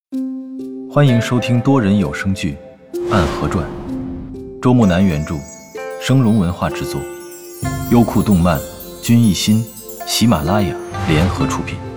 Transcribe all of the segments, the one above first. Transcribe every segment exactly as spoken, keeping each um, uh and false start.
欢迎收听多人有声剧《暗河传》，周木南原著，生荣文化制作，优酷动漫、君艺新、喜马拉雅联合出品。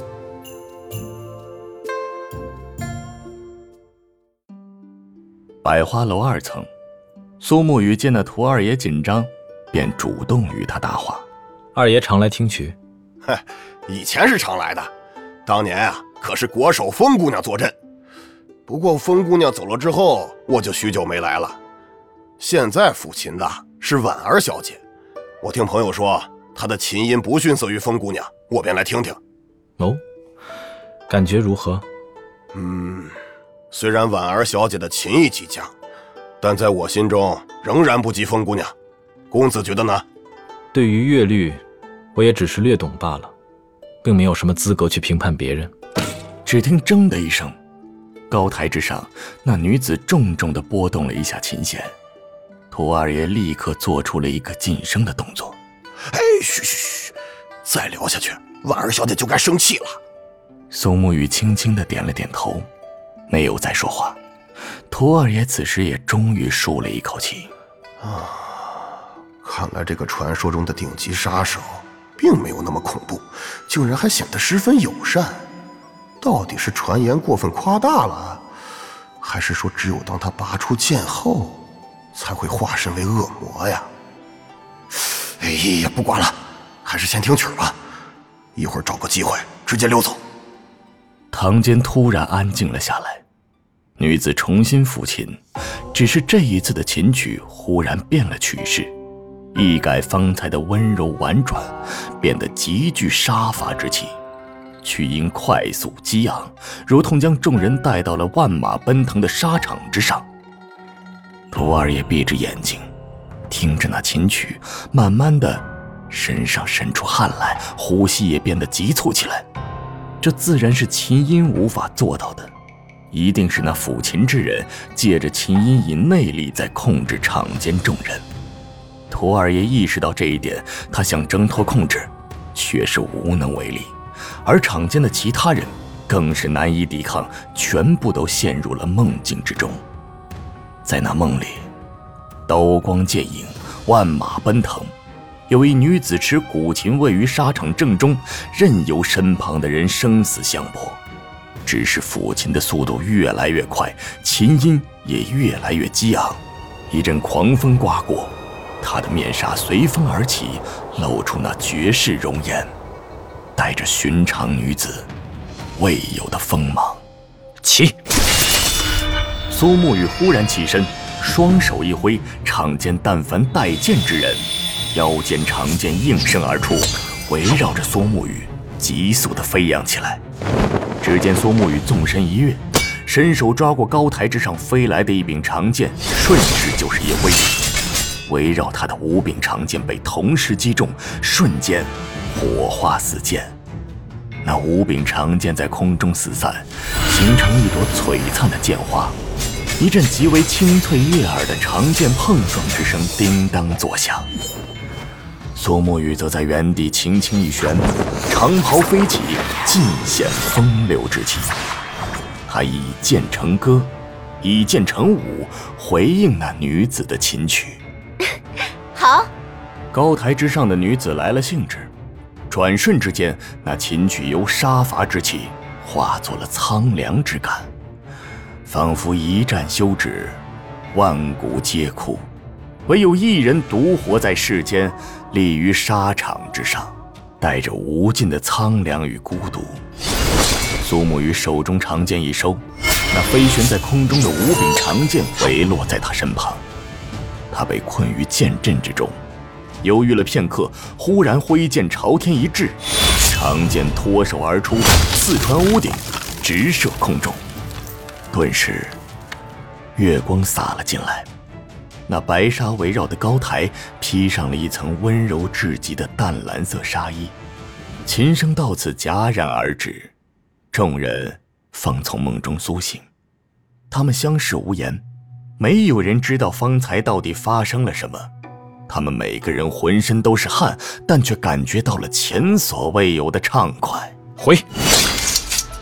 百花楼二层，苏沐雨见那涂二爷紧张，便主动与他搭话。 二爷常来听曲？ 嗨，以前是常来的，当年啊，可是国手风姑娘坐镇。不过风姑娘走了之后，我就许久没来了。现在抚琴的是婉儿小姐，我听朋友说她的琴音不逊色于风姑娘，我便来听听。 哦，感觉如何？ 嗯，虽然婉儿小姐的琴艺极佳，但在我心中仍然不及风姑娘。公子觉得呢？ 对于乐律，我也只是略懂罢了，并没有什么资格去评判别人。 只听铮的一声，高台之上，那女子重重地拨动了一下琴弦，涂二爷立刻做出了一个噤声的动作。 哎，嘘嘘嘘，再聊下去，婉儿小姐就该生气了。 苏沐雨轻轻地点了点头，没有再说话。涂二爷此时也终于舒了一口气。 啊，看来这个传说中的顶级杀手并没有那么恐怖，竟然还显得十分友善。到底是传言过分夸大了，还是说只有当他拔出剑后才会化身为恶魔呀？哎呀，不管了，还是先听曲吧，一会儿找个机会直接溜走。 堂间突然安静了下来，女子重新抚琴，只是这一次的琴曲忽然变了曲式，一改方才的温柔婉转，变得极具杀伐之气，曲音快速激昂，如同将众人带到了万马奔腾的沙场之上。涂二爷闭着眼睛，听着那琴曲，慢慢的身上渗出汗来，呼吸也变得急促起来。这自然是琴音无法做到的，一定是那抚琴之人借着琴音以内力在控制场间众人。涂二爷意识到这一点，他想挣脱控制，却是无能为力。而场间的其他人更是难以抵抗，全部都陷入了梦境之中。在那梦里，刀光剑影，万马奔腾，有一女子持古琴位于沙场正中，任由身旁的人生死相搏。只是抚琴的速度越来越快，琴音也越来越激昂。一阵狂风刮过，她的面纱随风而起，露出那绝世容颜，带着寻常女子未有的锋芒。 起！ 苏沐雨忽然起身，双手一挥，场间但凡带剑之人，腰间长剑应声而出，围绕着苏沐雨急速地飞扬起来。只见苏沐雨纵身一跃，伸手抓过高台之上飞来的一柄长剑，顺势就是一挥，围绕他的五柄长剑被同时击中，瞬间火花四溅。那五柄长剑在空中四散，形成一朵璀璨的剑花。一阵极为清脆悦耳的长剑碰撞之声叮当作响。苏沐雨则在原地轻轻一旋，长袍飞起，尽显风流之气。他以剑成歌，以剑成舞，回应那女子的琴曲。 好。 高台之上的女子来了兴致，转瞬之间，那琴曲由杀伐之气化作了苍凉之感，仿佛一战休止，万古皆枯，唯有一人独活在世间，立于沙场之上，带着无尽的苍凉与孤独。苏沐雨手中长剑一收，那飞旋在空中的五柄长剑回落在他身旁。他被困于剑阵之中，犹豫了片刻，忽然挥剑朝天一掷，长剑脱手而出，刺穿屋顶，直射空中。顿时月光洒了进来，那白纱围绕的高台披上了一层温柔至极的淡蓝色纱衣。琴声到此戛然而止，众人方从梦中苏醒。他们相视无言，没有人知道方才到底发生了什么。他们每个人浑身都是汗，但却感觉到了前所未有的畅快。 回！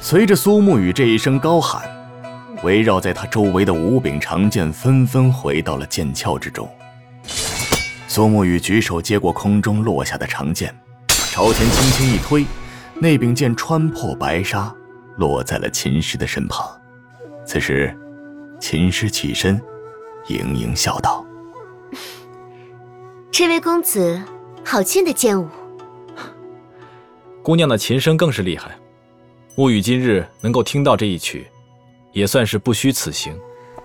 随着苏沐雨这一声高喊，围绕在他周围的五柄长剑纷纷回到了剑鞘之中。苏沐雨举手接过空中落下的长剑，朝前轻轻一推，那柄剑穿破白纱，落在了秦师的身旁。此时秦师起身盈盈笑道： 这位公子好见的剑舞。 姑娘的琴声更是厉害，沐雨今日能够听到这一曲，也算是不虚此行。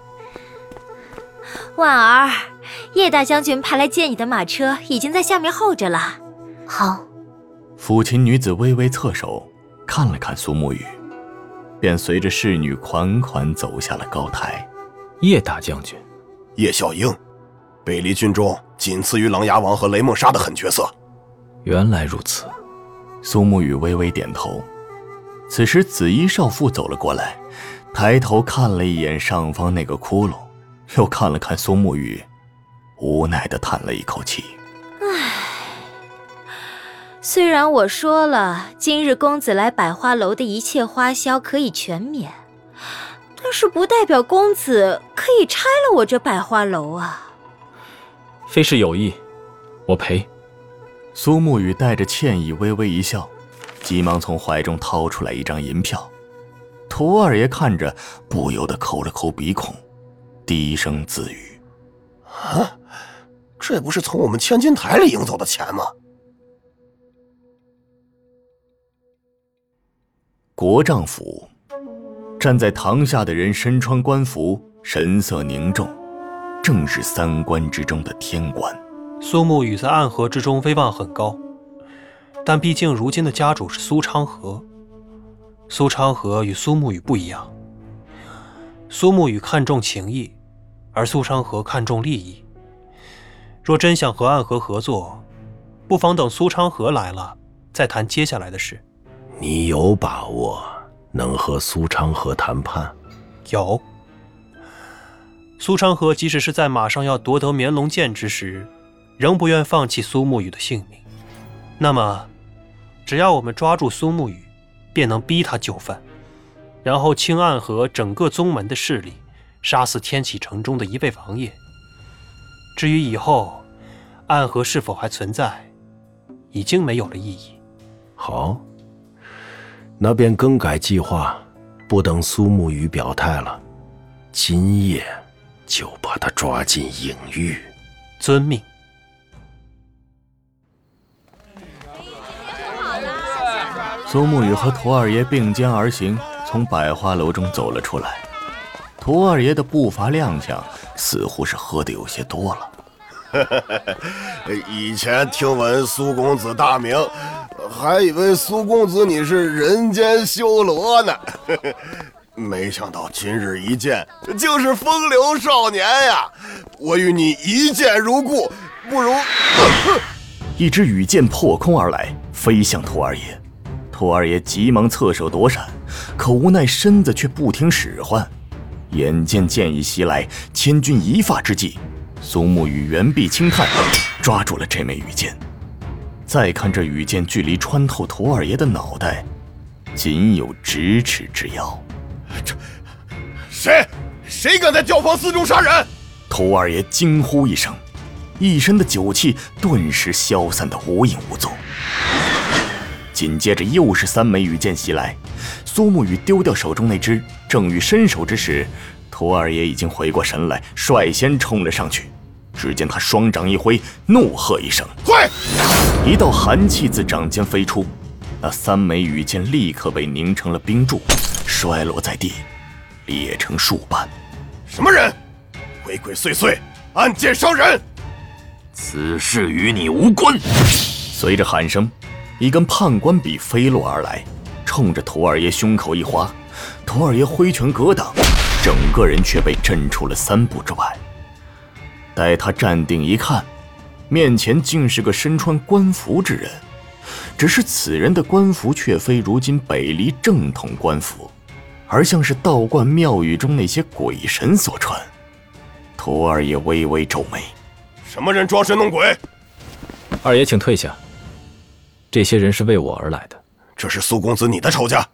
婉儿，叶大将军派来接你的马车已经在下面候着了。 好。 抚琴女子微微侧手看了看苏沐雨，便随着侍女款款走下了高台。 叶大将军， 叶小英，北离军中仅次于琅琊王和雷梦莎的狠角色。 原来如此。 苏沐雨微微点头。此时紫衣少妇走了过来，抬头看了一眼上方那个窟窿，又看了看苏沐雨，无奈地叹了一口气。 唉，虽然我说了今日公子来百花楼的一切花销可以全免，但是不代表公子可以拆了我这百花楼啊。 非是有意，我赔。 苏沐雨带着歉意微微一笑，急忙从怀中掏出来一张银票。涂二爷看着不由得抠了抠鼻孔，低声自语： 啊，这不是从我们千金台里赢走的钱吗？ 国丈府，站在堂下的人身穿官服，神色凝重，正是三官之中的天官。 苏沐雨在暗河之中威望很高，但毕竟如今的家主是苏昌河。苏昌河与苏沐雨不一样，苏沐雨看重情谊，而苏昌河看重利益。若真想和暗河合作，不妨等苏昌河来了再谈接下来的事。 你有把握能和苏昌河谈判？ 有。苏昌河即使是在马上要夺得绵龙剑之时，仍不愿放弃苏沐雨的性命。那么只要我们抓住苏沐雨，便能逼他就范，然后清暗河整个宗门的势力，杀死天启城中的一位王爷。至于以后暗河是否还存在，已经没有了意义。 好，那便更改计划，不等苏沐雨表态了，今夜就把他抓进影狱。 遵命。 苏沐雨和涂二爷并肩而行，从百花楼中走了出来。涂二爷的步伐踉跄，似乎是喝得有些多了。 以前听闻苏公子大名，还以为苏公子你是人间修罗呢。没想到今日一见，竟是风流少年呀！我与你一见如故，不如…… 一支羽箭破空而来，飞向涂二爷。涂二爷急忙侧手躲闪，可无奈身子却不听使唤。眼见剑意袭来，千钧一发之际，苏沐雨猿臂轻探，抓住了这枚羽箭。再看这羽箭距离穿透涂二爷的脑袋，仅有咫尺之遥。 这谁？谁敢在教坊寺中杀人？ 涂二爷惊呼一声，一身的酒气顿时消散得无影无踪。紧接着又是三枚羽箭袭来，苏沐雨丢掉手中那只，正欲伸手之时，涂二爷已经回过神来，率先冲了上去。只见他双掌一挥，怒喝一声：“ 快！” 一道寒气自掌间飞出，那三枚羽箭立刻被凝成了冰柱，摔落在地，裂成数瓣。 什么人？鬼鬼祟祟，暗箭伤人！ 此事与你无关。 随着喊声，一根判官笔飞落而来，冲着涂二爷胸口一划，涂二爷挥拳格挡，整个人却被震出了三步之外。待他站定一看，面前竟是个身穿官服之人，只是此人的官服却非如今北离正统官服，而像是道观庙宇中那些鬼神所穿。涂二爷微微皱眉：“ 什么人装神弄鬼？” 二爷请退下，这些人是为我而来的。 这是苏公子你的仇家？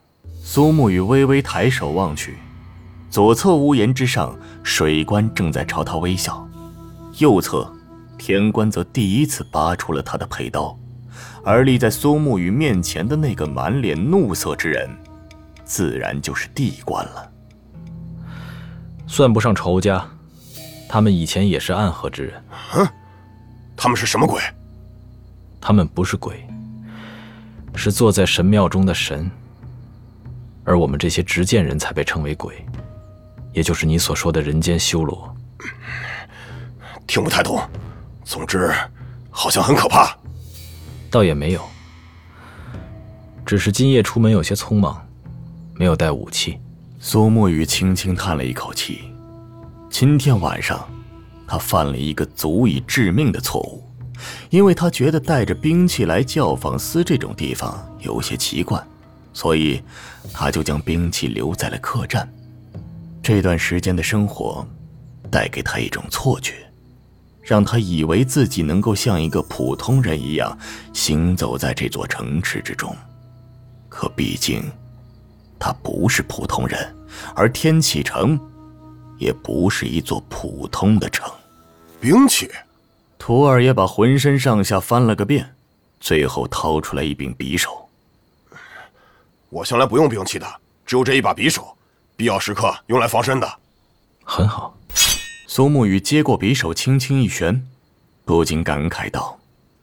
苏沐雨微微抬手望去，左侧屋檐之上，水官正在朝他微笑，右侧天官则第一次拔出了他的佩刀，而立在苏沐雨面前的那个满脸怒色之人，自然就是地官了。 算不上仇家，他们以前也是暗河之人。 嗯，他们是什么鬼？ 他们不是鬼，是坐在神庙中的神，而我们这些执剑人才被称为鬼，也就是你所说的人间修罗。 听不太懂，总之好像很可怕。 倒也没有，只是今夜出门有些匆忙，没有带武器。 苏沐雨轻轻叹了一口气，今天晚上他犯了一个足以致命的错误，因为他觉得带着兵器来教坊司这种地方有些奇怪，所以他就将兵器留在了客栈。这段时间的生活带给他一种错觉，让他以为自己能够像一个普通人一样行走在这座城池之中。可毕竟他不是普通人，而天启城也不是一座普通的城。 兵器？ 涂二爷把浑身上下翻了个遍，最后掏出来一柄匕首。 我向来不用兵器的，只有这一把匕首，必要时刻用来防身的。 很好。 苏沐雨接过匕首，轻轻一旋，不禁感慨道：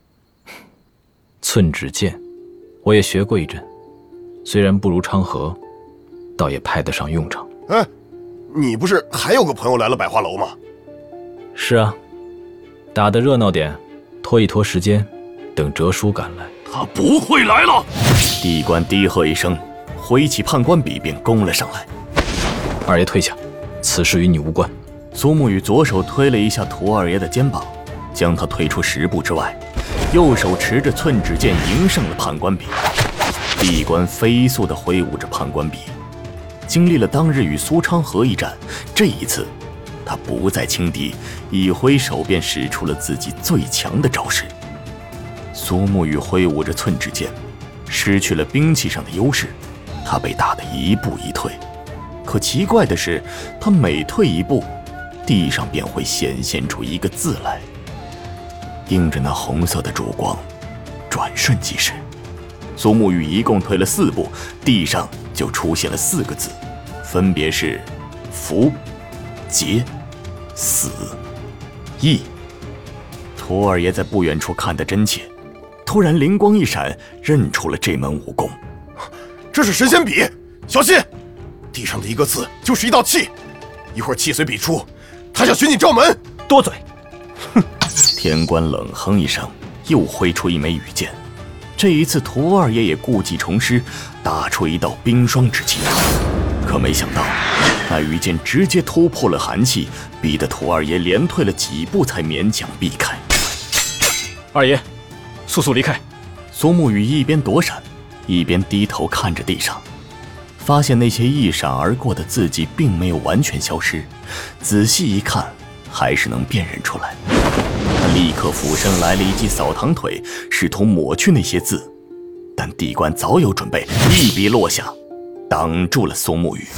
寸指剑，我也学过一阵，虽然不如昌河，倒也派得上用场。 哎，你不是还有个朋友来了百花楼吗？ 是啊，打得热闹点，拖一拖时间，等哲叔赶来。 他不会来了！地官低喝一声，挥起判官笔便攻了上来。 二爷退下，此事与你无关。 苏沐雨左手推了一下涂二爷的肩膀，将他推出十步之外，右手持着寸指剑迎上了判官笔。地官飞速地挥舞着判官笔，经历了当日与苏昌河一战，这一次他不再轻敌，一挥手便使出了自己最强的招式。苏沐雨挥舞着寸指剑，失去了兵器上的优势，他被打得一步一退。可奇怪的是，他每退一步，地上便会显现出一个字来，映着那红色的烛光，转瞬即逝。苏沐雨一共退了四步，地上就出现了四个字，分别是伏、劫、死、缢。涂二爷在不远处看得真切，突然灵光一闪，认出了这门武功。 这是神仙笔，小心！地上的一个字就是一道气，一会儿气随笔出，他想寻你招门。 多嘴！ 哼！天官冷哼一声，又挥出一枚羽箭。这一次，涂二爷也故技重施，打出一道冰霜之气。可没想到，那羽箭直接突破了寒气，逼得涂二爷连退了几步，才勉强避开。 二爷，速速离开！ 苏沐雨一边躲闪，一边低头看着地上，发现那些一闪而过的字迹并没有完全消失，仔细一看，还是能辨认出来。他立刻俯身来了一记扫堂腿，试图抹去那些字，但地官早有准备，一笔落下，挡住了苏沐雨。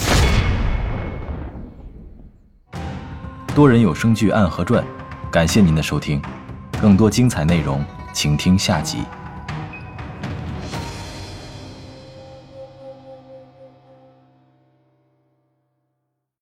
多人有声剧《暗河传》，感谢您的收听，更多精彩内容，请听下集。